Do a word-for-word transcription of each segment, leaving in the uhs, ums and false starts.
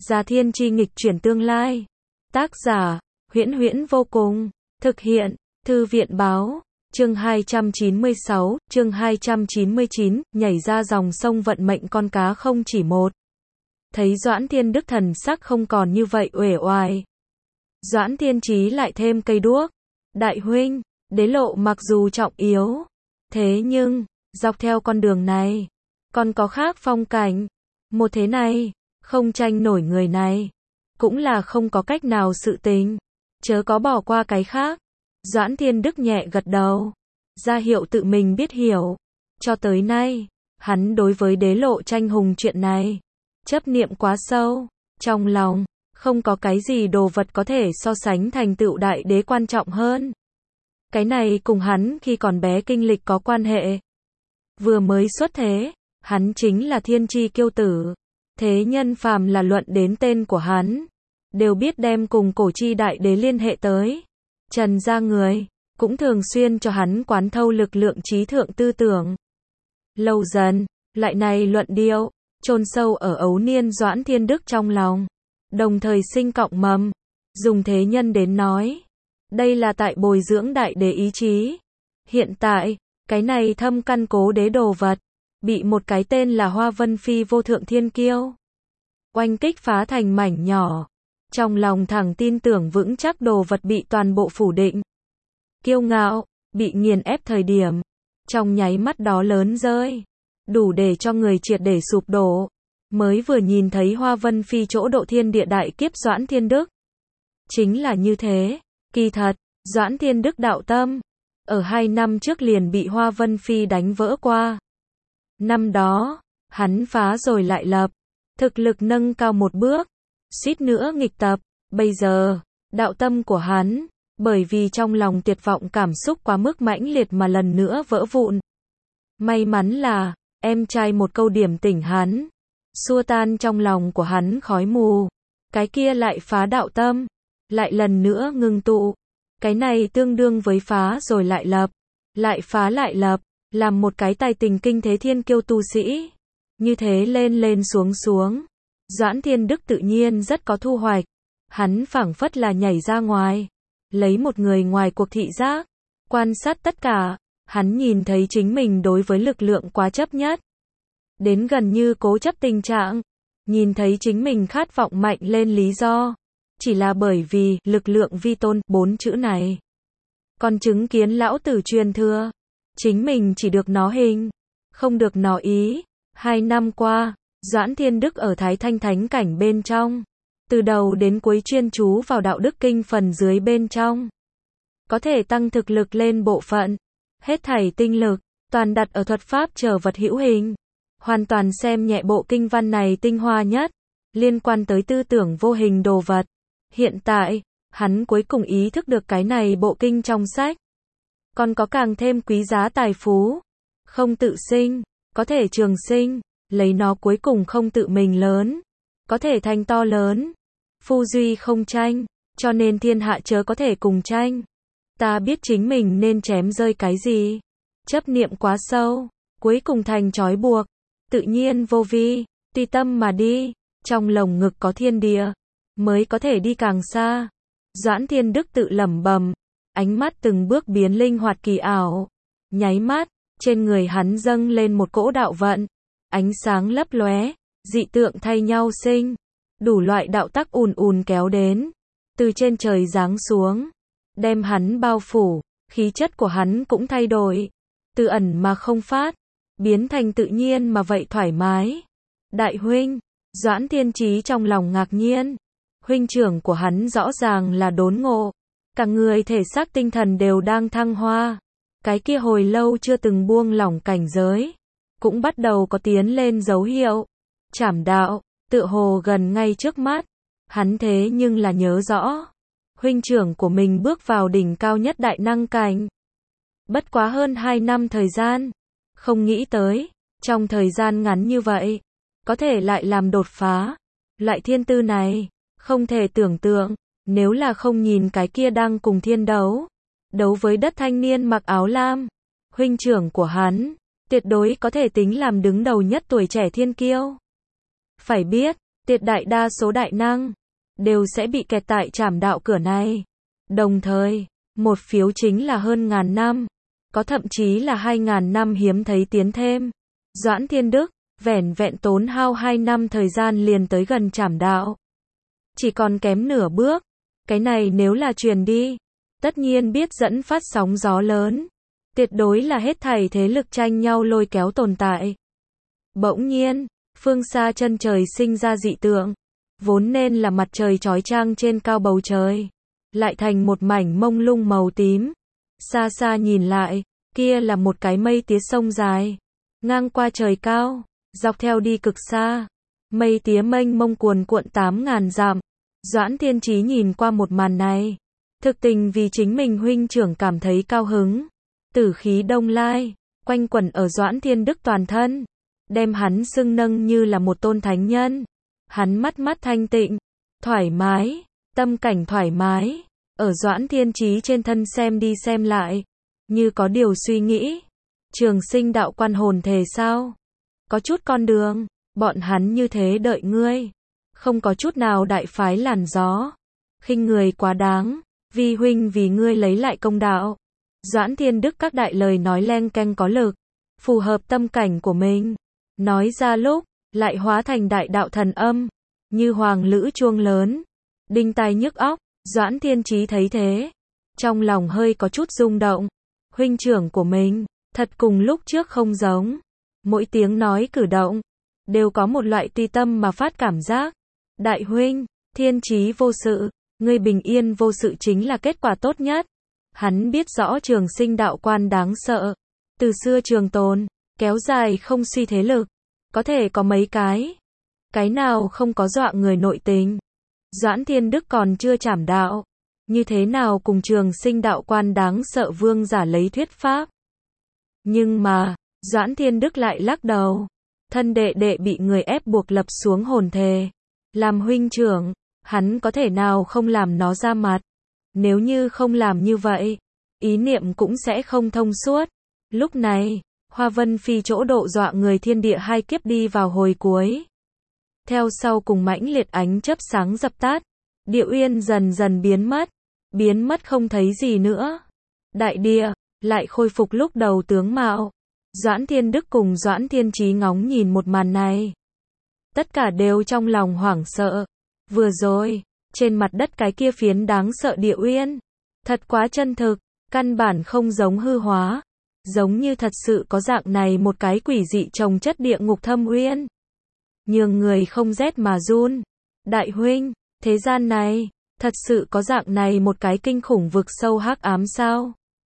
Gia Thiên Chi nghịch chuyển tương lai. Tác giả, Huyễn Huyễn vô cùng. Thực hiện, Thư viện báo. Chương hai trăm chín mươi sáu, chương hai trăm chín mươi chín, nhảy ra dòng sông vận mệnh con cá không chỉ một. Thấy Doãn Thiên Đức thần sắc không còn như vậy uể oải. Doãn Thiên Chí lại thêm cây đuốc. Đại huynh, đế lộ mặc dù trọng yếu, thế nhưng, dọc theo con đường này, còn có khác phong cảnh. Một thế này, không tranh nổi người này, cũng là không có cách nào sự tình. Chớ có bỏ qua cái khác. Doãn Thiên Đức nhẹ gật đầu, ra hiệu tự mình biết hiểu. Cho tới nay, hắn đối với đế lộ tranh hùng chuyện này, chấp niệm quá sâu, trong lòng, không có cái gì đồ vật có thể so sánh thành tựu đại đế quan trọng hơn. Cái này cùng hắn khi còn bé kinh lịch có quan hệ. Vừa mới xuất thế, hắn chính là thiên chi kiêu tử. Thế nhân phàm là luận đến tên của hắn, đều biết đem cùng cổ chi đại đế liên hệ tới. Trần gia người, cũng thường xuyên cho hắn quán thâu lực lượng trí thượng tư tưởng. Lâu dần, lại này luận điệu, chôn sâu ở ấu niên Doãn Thiên Đức trong lòng, đồng thời sinh cọng mầm. Dùng thế nhân đến nói, đây là tại bồi dưỡng đại đế ý chí. Hiện tại, cái này thâm căn cố đế đồ vật, bị một cái tên là Hoa Vân Phi vô thượng thiên kiêu oanh kích phá thành mảnh nhỏ. Trong lòng thẳng tin tưởng vững chắc đồ vật bị toàn bộ phủ định. Kiêu ngạo, bị nghiền ép thời điểm, trong nháy mắt đó lớn rơi, đủ để cho người triệt để sụp đổ. Mới vừa nhìn thấy Hoa Vân Phi chỗ độ thiên địa đại kiếp Doãn Thiên Đức. Chính là như thế, kỳ thật, Doãn Thiên Đức đạo tâm, ở hai năm trước liền bị Hoa Vân Phi đánh vỡ qua. Năm đó, hắn phá rồi lại lập, thực lực nâng cao một bước, suýt nữa nghịch tập. Bây giờ, đạo tâm của hắn, bởi vì trong lòng tuyệt vọng cảm xúc quá mức mãnh liệt mà lần nữa vỡ vụn. May mắn là, em trai một câu điểm tỉnh hắn, xua tan trong lòng của hắn khói mù. Cái kia lại phá đạo tâm, lại lần nữa ngưng tụ. Cái này tương đương với phá rồi lại lập, lại phá lại lập, làm một cái tài tình kinh thế thiên kiêu tu sĩ. Như thế lên lên xuống xuống, Doãn Thiên Đức tự nhiên rất có thu hoạch. Hắn phảng phất là nhảy ra ngoài, lấy một người ngoài cuộc thị giác, quan sát tất cả. Hắn nhìn thấy chính mình đối với lực lượng quá chấp nhất, đến gần như cố chấp tình trạng. Nhìn thấy chính mình khát vọng mạnh lên lý do, chỉ là bởi vì lực lượng vi tôn bốn chữ này. Còn chứng kiến lão tử truyền thừa, chính mình chỉ được nó hình, không được nó ý. Hai năm qua, Doãn Thiên Đức ở Thái Thanh Thánh cảnh bên trong, từ đầu đến cuối chuyên chú vào đạo đức kinh phần dưới bên trong. Có thể tăng thực lực lên bộ phận, hết thảy tinh lực, toàn đặt ở thuật pháp trở vật hữu hình. Hoàn toàn xem nhẹ bộ kinh văn này tinh hoa nhất, liên quan tới tư tưởng vô hình đồ vật. Hiện tại, hắn cuối cùng ý thức được cái này bộ kinh trong sách. Còn có càng thêm quý giá tài phú. Không tự sinh, có thể trường sinh, lấy nó cuối cùng không tự mình lớn, có thể thành to lớn. Phu duy không tranh, cho nên thiên hạ chớ có thể cùng tranh. Ta biết chính mình nên chém rơi cái gì. Chấp niệm quá sâu, cuối cùng thành trói buộc. Tự nhiên vô vi, tùy tâm mà đi, trong lồng ngực có thiên địa, mới có thể đi càng xa. Doãn Thiên Đức tự lẩm bẩm, ánh mắt từng bước biến linh hoạt kỳ ảo. Nháy mắt, trên người hắn dâng lên một cỗ đạo vận, ánh sáng lấp lóe, dị tượng thay nhau sinh, đủ loại đạo tắc ùn ùn kéo đến, từ trên trời giáng xuống, đem hắn bao phủ. Khí chất của hắn cũng thay đổi, từ ẩn mà không phát, biến thành tự nhiên mà vậy thoải mái. Đại huynh, Doãn Thiên Chí trong lòng ngạc nhiên. Huynh trưởng của hắn rõ ràng là đốn ngộ, cả người thể xác tinh thần đều đang thăng hoa. Cái kia hồi lâu chưa từng buông lỏng cảnh giới, cũng bắt đầu có tiến lên dấu hiệu. Trảm đạo, tựa hồ gần ngay trước mắt. Hắn thế nhưng là nhớ rõ, huynh trưởng của mình bước vào đỉnh cao nhất đại năng cảnh. Bất quá hơn hai năm thời gian, không nghĩ tới, trong thời gian ngắn như vậy, có thể lại làm đột phá. Loại thiên tư này, không thể tưởng tượng, nếu là không nhìn cái kia đang cùng thiên đấu. Đấu với đất thanh niên mặc áo lam, huynh trưởng của hắn, tuyệt đối có thể tính làm đứng đầu nhất tuổi trẻ thiên kiêu. Phải biết, tuyệt đại đa số đại năng đều sẽ bị kẹt tại trảm đạo cửa này. Đồng thời, một phiếu chính là hơn ngàn năm, có thậm chí là hai ngàn năm hiếm thấy tiến thêm. Doãn Thiên Đức, vẻn vẹn tốn hao hai năm thời gian liền tới gần trảm đạo. Chỉ còn kém nửa bước, cái này nếu là truyền đi, tất nhiên biết dẫn phát sóng gió lớn. Tuyệt đối là hết thảy thế lực tranh nhau lôi kéo tồn tại. Bỗng nhiên, phương xa chân trời sinh ra dị tượng, vốn nên là mặt trời chói chang trên cao bầu trời, lại thành một mảnh mông lung màu tím. Xa xa nhìn lại, kia là một cái mây tía sông dài, ngang qua trời cao, dọc theo đi cực xa. Mây tía mênh mông cuồn cuộn tám ngàn dặm. Doãn Thiên Chí nhìn qua một màn này, thực tình vì chính mình huynh trưởng cảm thấy cao hứng. Tử khí đông lai, quanh quẩn ở Doãn Thiên Đức toàn thân, đem hắn xưng nâng như là một tôn thánh nhân. Hắn mắt mắt thanh tịnh, thoải mái, tâm cảnh thoải mái, ở Doãn Thiên Chí trên thân xem đi xem lại, như có điều suy nghĩ. Trường Sinh đạo quan hồn thể sao? Có chút con đường, bọn hắn như thế đợi ngươi, không có chút nào đại phái làn gió, khinh người quá đáng, vi huynh vì ngươi lấy lại công đạo. Doãn Thiên Đức các đại lời nói len keng có lực, phù hợp tâm cảnh của mình, nói ra lúc, lại hóa thành đại đạo thần âm, như hoàng lữ chuông lớn, đinh tai nhức óc. Doãn Thiên Chí thấy thế, trong lòng hơi có chút rung động. Huynh trưởng của mình, thật cùng lúc trước không giống, mỗi tiếng nói cử động, đều có một loại tùy tâm mà phát cảm giác. Đại huynh, Thiên Chí vô sự, ngươi bình yên vô sự chính là kết quả tốt nhất. Hắn biết rõ Trường Sinh đạo quan đáng sợ, từ xưa trường tồn, kéo dài không suy thế lực, có thể có mấy cái, cái nào không có dọa người nội tình. Doãn Thiên Đức còn chưa trảm đạo, như thế nào cùng Trường Sinh đạo quan đáng sợ vương giả lấy thuyết pháp. Nhưng mà, Doãn Thiên Đức lại lắc đầu, thân đệ đệ bị người ép buộc lập xuống hồn thề, làm huynh trưởng, hắn có thể nào không làm nó ra mặt. Nếu như không làm như vậy, ý niệm cũng sẽ không thông suốt. Lúc này, Hoa Vân Phi chỗ độ dọa người thiên địa hai kiếp đi vào hồi cuối. Theo sau cùng mãnh liệt ánh chớp sáng dập tắt, Địa Uyên dần dần biến mất, biến mất không thấy gì nữa. Đại địa lại khôi phục lúc đầu tướng mạo. Doãn Thiên Đức cùng Doãn Thiên Chí ngóng nhìn một màn này, tất cả đều trong lòng hoảng sợ. Vừa rồi, trên mặt đất cái kia phiến đáng sợ Địa Uyên, thật quá chân thực, căn bản không giống hư hóa, giống như thật sự có dạng này một cái quỷ dị trồng chất địa ngục thâm uyên, nhường người không rét mà run. Đại huynh, thế gian này, thật sự có dạng này một cái kinh khủng vực sâu hắc ám sao?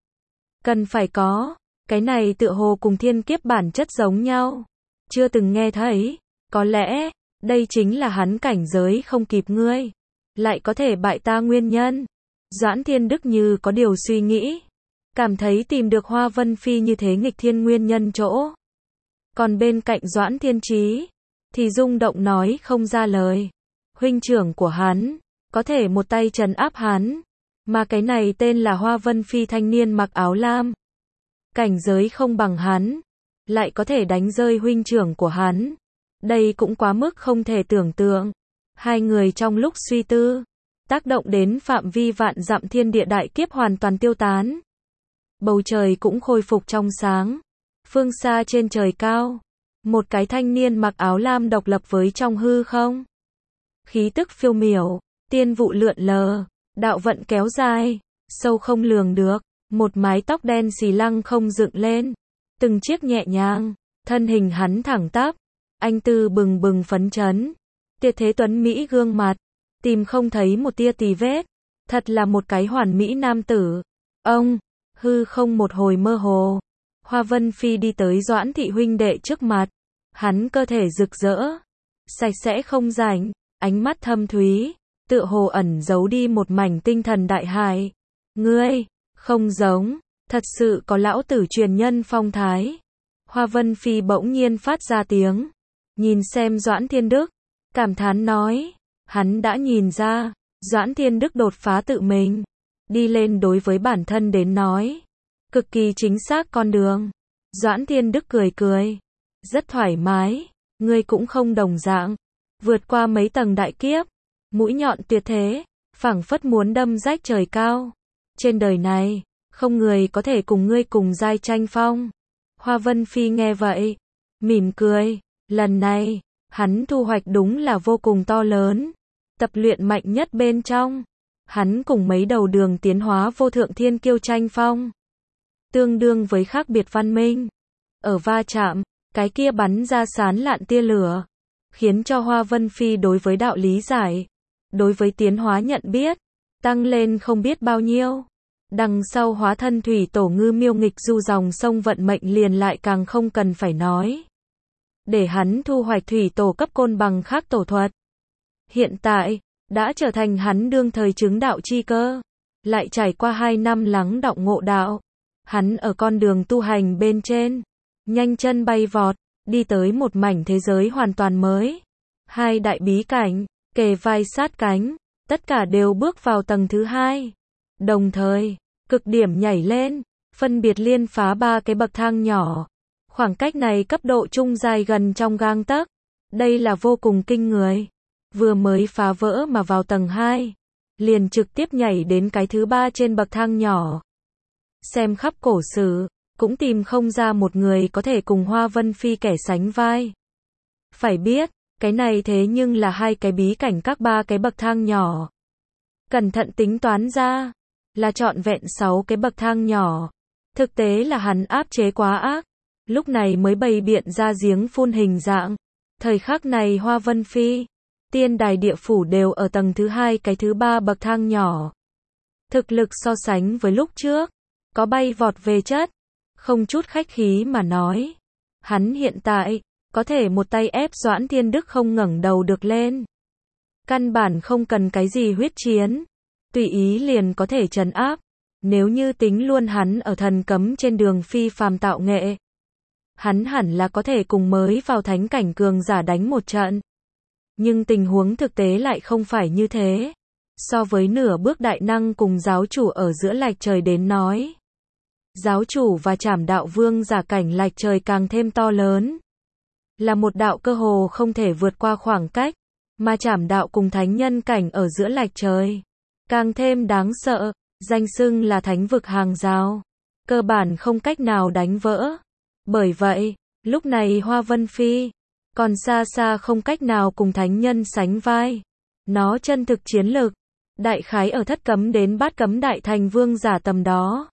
Cần phải có, cái này tựa hồ cùng thiên kiếp bản chất giống nhau, chưa từng nghe thấy, có lẽ, đây chính là hắn cảnh giới không kịp ngươi, lại có thể bại ta nguyên nhân. Doãn Thiên Đức như có điều suy nghĩ, cảm thấy tìm được Hoa Vân Phi như thế nghịch thiên nguyên nhân chỗ. Còn bên cạnh Doãn Thiên Chí, thì rung động nói không ra lời. Huynh trưởng của hắn, có thể một tay trấn áp hắn, mà cái này tên là Hoa Vân Phi thanh niên mặc áo lam, cảnh giới không bằng hắn, lại có thể đánh rơi huynh trưởng của hắn. Đây cũng quá mức không thể tưởng tượng. Hai người trong lúc suy tư, tác động đến phạm vi vạn dặm thiên địa đại kiếp hoàn toàn tiêu tán. Bầu trời cũng khôi phục trong sáng. Phương xa trên trời cao, một cái thanh niên mặc áo lam độc lập với trong hư không. Khí tức phiêu miểu, tiên vụ lượn lờ, đạo vận kéo dài, sâu không lường được, một mái tóc đen xì lăng không dựng lên, từng chiếc nhẹ nhàng, thân hình hắn thẳng tắp, anh tư bừng bừng phấn chấn, tuyệt thế tuấn mỹ gương mặt, tìm không thấy một tia tì vết, thật là một cái hoàn mỹ nam tử. Ông, hư không một hồi mơ hồ, Hoa Vân Phi đi tới Doãn thị huynh đệ trước mặt, hắn cơ thể rực rỡ, sạch sẽ không rảnh, ánh mắt thâm thúy, tựa hồ ẩn giấu đi một mảnh tinh thần đại hải. Ngươi, không giống, thật sự có lão tử truyền nhân phong thái. Hoa Vân Phi bỗng nhiên phát ra tiếng, nhìn xem Doãn Thiên Đức, cảm thán nói, hắn đã nhìn ra, Doãn Thiên Đức đột phá tự mình, đi lên đối với bản thân đến nói, cực kỳ chính xác con đường. Doãn Thiên Đức cười cười, rất thoải mái, ngươi cũng không đồng dạng, vượt qua mấy tầng đại kiếp, mũi nhọn tuyệt thế, phảng phất muốn đâm rách trời cao. Trên đời này, không người có thể cùng ngươi cùng giai tranh phong. Hoa Vân Phi nghe vậy, mỉm cười, lần này, hắn thu hoạch đúng là vô cùng to lớn. Tập luyện mạnh nhất bên trong, hắn cùng mấy đầu đường tiến hóa vô thượng thiên kiêu tranh phong. Tương đương với khác biệt văn minh. Ở va chạm, cái kia bắn ra sán lạn tia lửa, khiến cho Hoa Vân Phi đối với đạo lý giải, đối với tiến hóa nhận biết, tăng lên không biết bao nhiêu. Đằng sau hóa thân thủy tổ ngư miêu nghịch du dòng sông vận mệnh liền lại càng không cần phải nói. Để hắn thu hoạch thủy tổ cấp côn bằng khác tổ thuật. Hiện tại, đã trở thành hắn đương thời chứng đạo chi cơ. Lại trải qua hai năm lắng đọng ngộ đạo. Hắn ở con đường tu hành bên trên, nhanh chân bay vọt, đi tới một mảnh thế giới hoàn toàn mới. Hai đại bí cảnh, kề vai sát cánh, tất cả đều bước vào tầng thứ hai. Đồng thời, cực điểm nhảy lên, phân biệt liên phá ba cái bậc thang nhỏ. Khoảng cách này cấp độ trung dài gần trong gang tấc. Đây là vô cùng kinh người. Vừa mới phá vỡ mà vào tầng hai, liền trực tiếp nhảy đến cái thứ ba trên bậc thang nhỏ. Xem khắp cổ sử, cũng tìm không ra một người có thể cùng Hoa Vân Phi kẻ sánh vai. Phải biết, cái này thế nhưng là hai cái bí cảnh các ba cái bậc thang nhỏ. Cẩn thận tính toán ra, là trọn vẹn sáu cái bậc thang nhỏ. Thực tế là hắn áp chế quá ác, lúc này mới bày biện ra giếng phun hình dạng. Thời khắc này Hoa Vân Phi, tiên đài địa phủ đều ở tầng thứ hai cái thứ ba bậc thang nhỏ. Thực lực so sánh với lúc trước, có bay vọt về chất, không chút khách khí mà nói. Hắn hiện tại, có thể một tay ép Doãn Thiên Đức không ngẩng đầu được lên. Căn bản không cần cái gì huyết chiến, tùy ý liền có thể trấn áp. Nếu như tính luôn hắn ở thần cấm trên đường phi phàm tạo nghệ, hắn hẳn là có thể cùng mới vào thánh cảnh cường giả đánh một trận. Nhưng tình huống thực tế lại không phải như thế. So với nửa bước đại năng cùng giáo chủ ở giữa lạch trời đến nói, giáo chủ và Trảm Đạo Vương giả cảnh lạch trời càng thêm to lớn. Là một đạo cơ hồ không thể vượt qua khoảng cách, mà Trảm Đạo cùng thánh nhân cảnh ở giữa lạch trời càng thêm đáng sợ, danh xưng là thánh vực hàng rào, cơ bản không cách nào đánh vỡ. Bởi vậy, lúc này Hoa Vân Phi còn xa xa không cách nào cùng thánh nhân sánh vai. Nó chân thực chiến lực, đại khái ở thất cấm đến bát cấm đại thành vương giả tầm đó.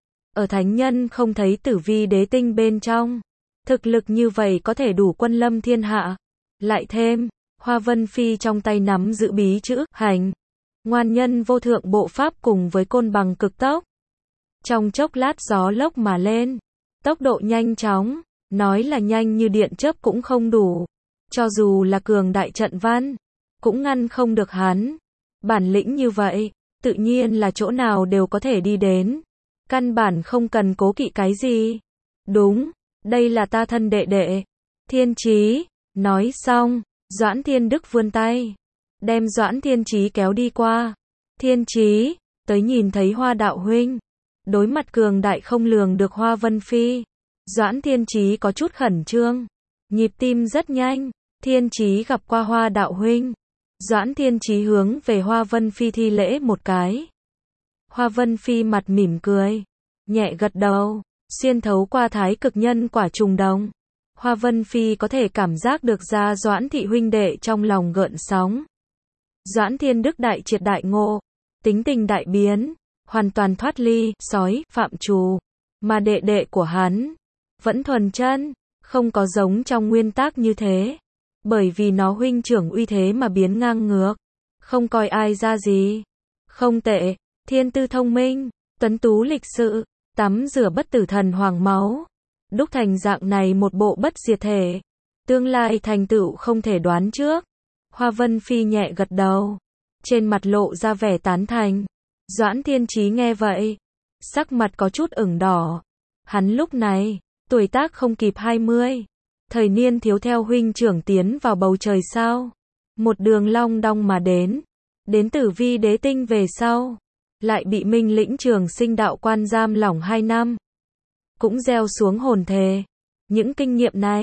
Ở thánh nhân không thấy tử vi đế tinh bên trong, thực lực như vậy có thể đủ quân lâm thiên hạ. Lại thêm, Hoa Vân Phi trong tay nắm giữ bí chữ hành, ngoan nhân vô thượng bộ pháp cùng với côn bằng cực tốc. Trong chốc lát gió lốc mà lên, tốc độ nhanh chóng, nói là nhanh như điện chớp cũng không đủ. Cho dù là cường đại trận văn, cũng ngăn không được hắn. Bản lĩnh như vậy, tự nhiên là chỗ nào đều có thể đi đến. Căn bản không cần cố kỵ cái gì. Đúng, đây là ta thân đệ đệ. Thiên Chí, nói xong, Doãn Thiên Đức vươn tay, đem Doãn Thiên Chí kéo đi qua. Thiên Chí, tới nhìn thấy Hoa đạo huynh. Đối mặt cường đại không lường được Hoa Vân Phi, Doãn Thiên Chí có chút khẩn trương, nhịp tim rất nhanh. Thiên Chí gặp qua Hoa đạo huynh. Doãn Thiên Chí hướng về Hoa Vân Phi thi lễ một cái. Hoa Vân Phi mặt mỉm cười, nhẹ gật đầu, xuyên thấu qua thái cực nhân quả trùng đồng. Hoa Vân Phi có thể cảm giác được ra Doãn thị huynh đệ trong lòng gợn sóng. Doãn Thiên Đức đại triệt đại ngộ, tính tình đại biến, hoàn toàn thoát ly sói phạm trù, mà đệ đệ của hắn vẫn thuần chân, không có giống trong nguyên tắc như thế, bởi vì nó huynh trưởng uy thế mà biến ngang ngược, không coi ai ra gì. Không tệ, thiên tư thông minh, tuấn tú lịch sự, tắm rửa bất tử thần hoàng máu, đúc thành dạng này một bộ bất diệt thể, tương lai thành tựu không thể đoán trước. Hoa Vân Phi nhẹ gật đầu, trên mặt lộ ra vẻ tán thành. Doãn Thiên Chí nghe vậy, sắc mặt có chút ửng đỏ. Hắn lúc này, tuổi tác không kịp hai mươi, thời niên thiếu theo huynh trưởng tiến vào bầu trời sao. Một đường long đong mà đến, đến tử vi đế tinh về sau, lại bị Minh Lĩnh Trường Sinh đạo quan giam lỏng hai năm. Cũng gieo xuống hồn thề. Những kinh nghiệm này,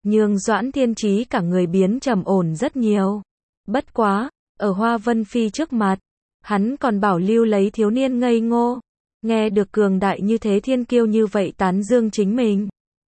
nhường Doãn Thiên Chí cả người biến trầm ổn rất nhiều. Bất quá, ở Hoa Vân Phi trước mặt, hắn còn bảo lưu lấy thiếu niên ngây ngô, nghe được cường đại như thế thiên kiêu như vậy tán dương chính mình.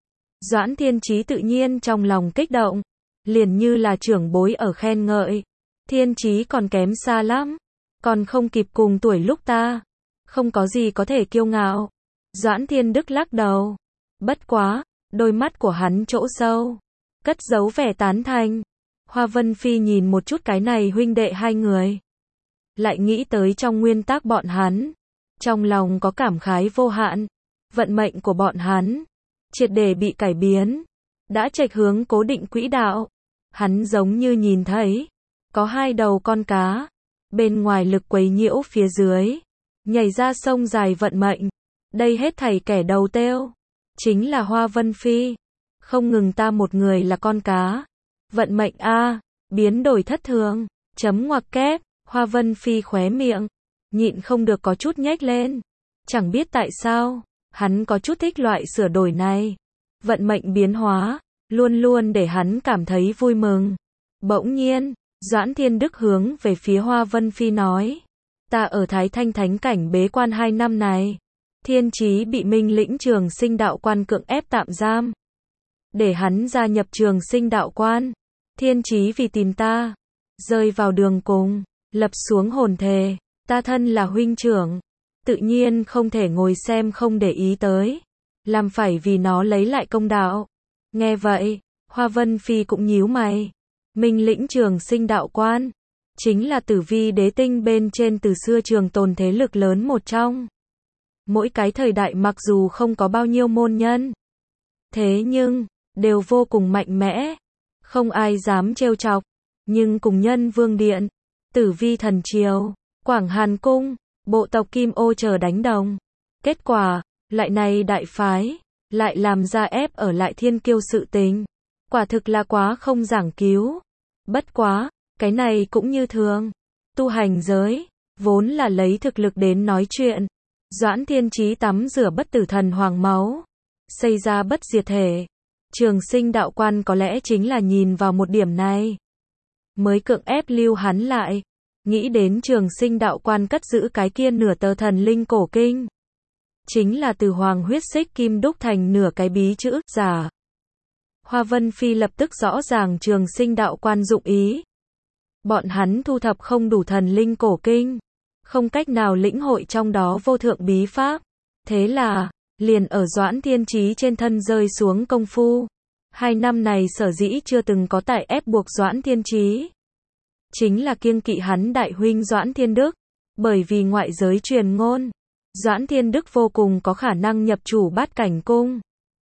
Doãn Thiên Chí tự nhiên trong lòng kích động, liền như là trưởng bối ở khen ngợi. Thiên Chí còn kém xa lắm, còn không kịp cùng tuổi lúc ta, không có gì có thể kiêu ngạo. Doãn Thiên Đức lắc đầu. Bất quá, đôi mắt của hắn chỗ sâu, cất giấu vẻ tán thành. Hoa Vân Phi nhìn một chút cái này huynh đệ hai người, lại nghĩ tới trong nguyên tắc bọn hắn, trong lòng có cảm khái vô hạn. Vận mệnh của bọn hắn triệt để bị cải biến, đã chệch hướng cố định quỹ đạo. Hắn giống như nhìn thấy có hai đầu con cá, bên ngoài lực quấy nhiễu phía dưới, nhảy ra sông dài vận mệnh. Đây hết thảy kẻ đầu têu chính là Hoa Vân Phi, không ngừng ta một người là con cá. Vận mệnh a, biến đổi thất thường, chấm ngoặc kép. Hoa Vân Phi khóe miệng nhịn không được có chút nhếch lên. Chẳng biết tại sao, hắn có chút thích loại sửa đổi này. Vận mệnh biến hóa luôn luôn để hắn cảm thấy vui mừng. Bỗng nhiên, Doãn Thiên Đức hướng về phía Hoa Vân Phi nói: ta ở Thái Thanh Thánh Cảnh bế quan hai năm này, Thiên Chí bị Minh Lĩnh Trường Sinh Đạo Quan cưỡng ép tạm giam, để hắn gia nhập Trường Sinh Đạo Quan. Thiên Chí vì tìm ta, rơi vào đường cùng, lập xuống hồn thề, ta thân là huynh trưởng, tự nhiên không thể ngồi xem không để ý tới, làm phải vì nó lấy lại công đạo. Nghe vậy, Hoa Vân Phi cũng nhíu mày. Minh Lĩnh Trường Sinh Đạo Quan chính là Tử Vi Đế Tinh bên trên từ xưa trường tồn thế lực lớn một trong. Mỗi cái thời đại mặc dù không có bao nhiêu môn nhân, thế nhưng đều vô cùng mạnh mẽ, không ai dám trêu chọc. Nhưng cùng Nhân Vương Điện, Tử Vi Thần Triều, Quảng Hàn Cung, bộ tộc Kim Ô chờ đánh đồng. Kết quả, lại này đại phái, lại làm ra ép ở lại thiên kiêu sự tình. Quả thực là quá không giảng cứu. Bất quá, cái này cũng như thường. Tu hành giới, vốn là lấy thực lực đến nói chuyện. Doãn Thiên Chí tắm rửa bất tử thần hoàng máu, xây ra bất diệt thể. Trường Sinh Đạo Quan có lẽ chính là nhìn vào một điểm này, mới cưỡng ép lưu hắn lại. Nghĩ đến Trường Sinh Đạo Quan cất giữ cái kia nửa tờ thần linh cổ kinh, chính là từ hoàng huyết xích kim đúc thành nửa cái bí chữ giả. Hoa Vân Phi lập tức rõ ràng Trường Sinh Đạo Quan dụng ý. Bọn hắn thu thập không đủ thần linh cổ kinh, không cách nào lĩnh hội trong đó vô thượng bí pháp. Thế là, liền ở Doãn Thiên Chí trên thân rơi xuống công phu. Hai năm này sở dĩ chưa từng có tại ép buộc Doãn Thiên Chí, chính là kiêng kỵ hắn đại huynh Doãn Thiên Đức. Bởi vì ngoại giới truyền ngôn, Doãn Thiên Đức vô cùng có khả năng nhập chủ Bát Cảnh Cung,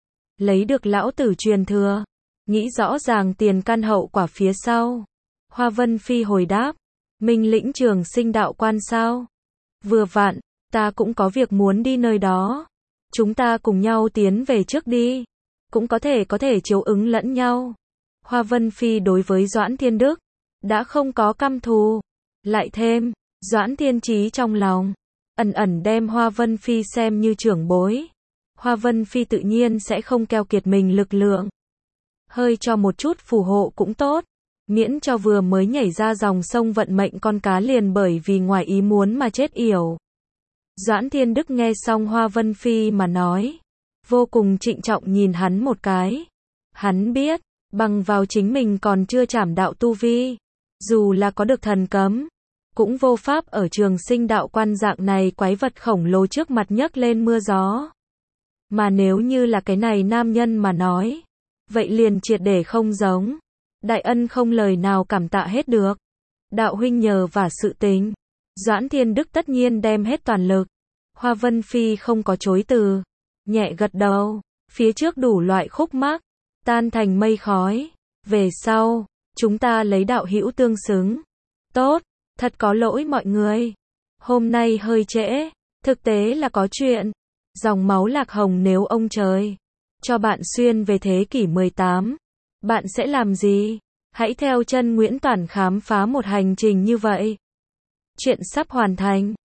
lấy được lão tử truyền thừa. Nghĩ rõ ràng tiền căn hậu quả phía sau, Hoa Vân Phi hồi đáp: Minh Lĩnh Trường Sinh Đạo Quan sao? Vừa vặn, ta cũng có việc muốn đi nơi đó. Chúng ta cùng nhau tiến về trước đi, cũng có thể có thể chiếu ứng lẫn nhau. Hoa Vân Phi đối với Doãn Thiên Đức đã không có căm thù, lại thêm Doãn Thiên Chí trong lòng ẩn ẩn đem Hoa Vân Phi xem như trưởng bối. Hoa Vân Phi tự nhiên sẽ không keo kiệt mình lực lượng, hơi cho một chút phù hộ cũng tốt, miễn cho vừa mới nhảy ra dòng sông vận mệnh con cá liền bởi vì ngoài ý muốn mà chết yểu. Doãn Thiên Đức nghe xong Hoa Vân Phi mà nói, vô cùng trịnh trọng nhìn hắn một cái. Hắn biết, bằng vào chính mình còn chưa trảm đạo tu vi, dù là có được thần cấm, cũng vô pháp ở Trường Sinh Đạo Quan dạng này quái vật khổng lồ trước mặt nhấc lên mưa gió. Mà nếu như là cái này nam nhân mà nói, vậy liền triệt để không giống. Đại ân không lời nào cảm tạ hết được. Đạo huynh nhờ và sự tình, Doãn Thiên Đức tất nhiên đem hết toàn lực. Hoa Vân Phi không có chối từ, nhẹ gật đầu. Phía trước đủ loại khúc mắc tan thành mây khói. Về sau, chúng ta lấy đạo hữu tương xứng. Tốt, thật có lỗi mọi người. Hôm nay hơi trễ, thực tế là có chuyện. Dòng máu lạc hồng nếu ông trời cho bạn xuyên về thế kỷ mười tám, bạn sẽ làm gì? Hãy theo chân Nguyễn Toản khám phá một hành trình như vậy. Chuyện sắp hoàn thành.